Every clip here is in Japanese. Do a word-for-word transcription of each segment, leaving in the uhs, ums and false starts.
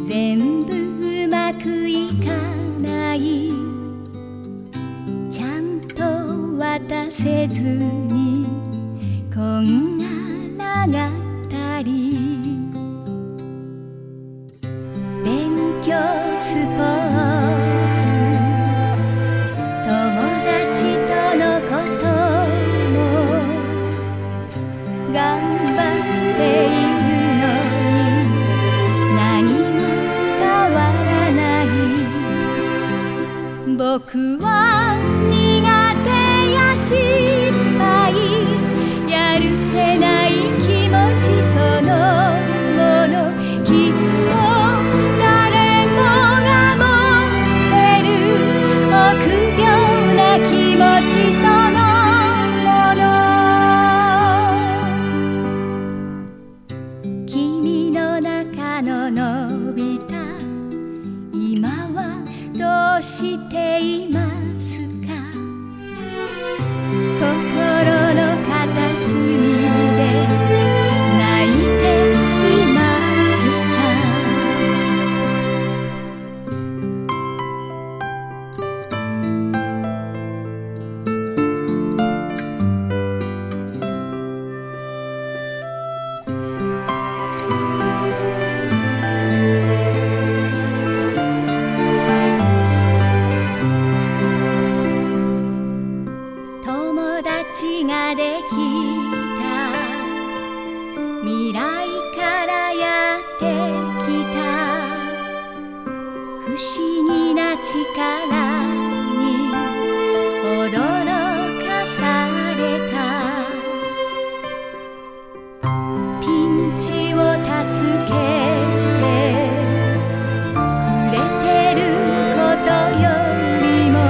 全部うまくいかない、ちゃんと渡せずにこんがらがったり、勉強スポーツ友達とのことも頑張っているのに何も変わらない。僕は苦手や失敗やるせない気持ちそのもの、きっと誰もが持ってる臆病な気持ちそのもの。君の中ののび太、今はどうしていますか？心の片隅で泣いています友達ができた、未来からやってきた、不思議な力に驚かされた。ピンチを助けてくれてることよりも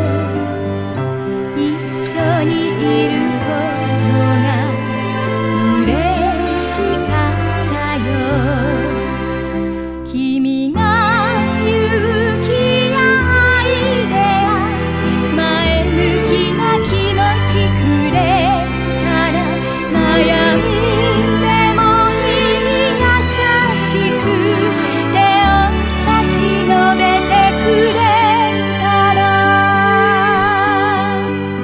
一緒にいることが嬉しかったよ。君が勇気やアイデア、前向きな気持ちくれたら、悩んでもいい優しく手を差し伸べてくれたら、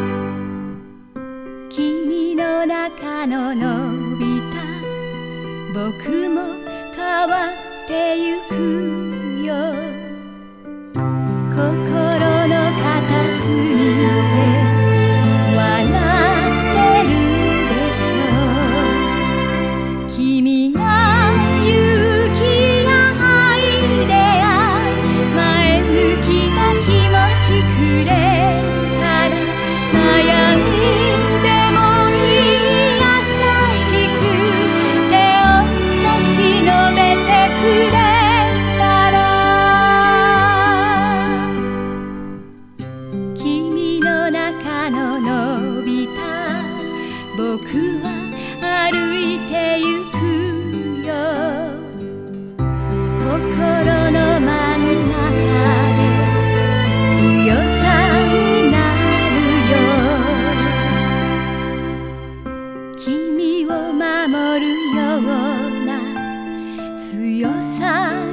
君の中ののび太、僕も変わってゆくよ。心の片隅で笑ってるでしょ。君が勇気やアイデア、前向きな気持ちくれたら、悩んでもいい優しく手を差し伸べてくれたら、君の中ののび太、僕は歩いてゆくよ。心の真ん中で強さになるよ。君を守るような強さ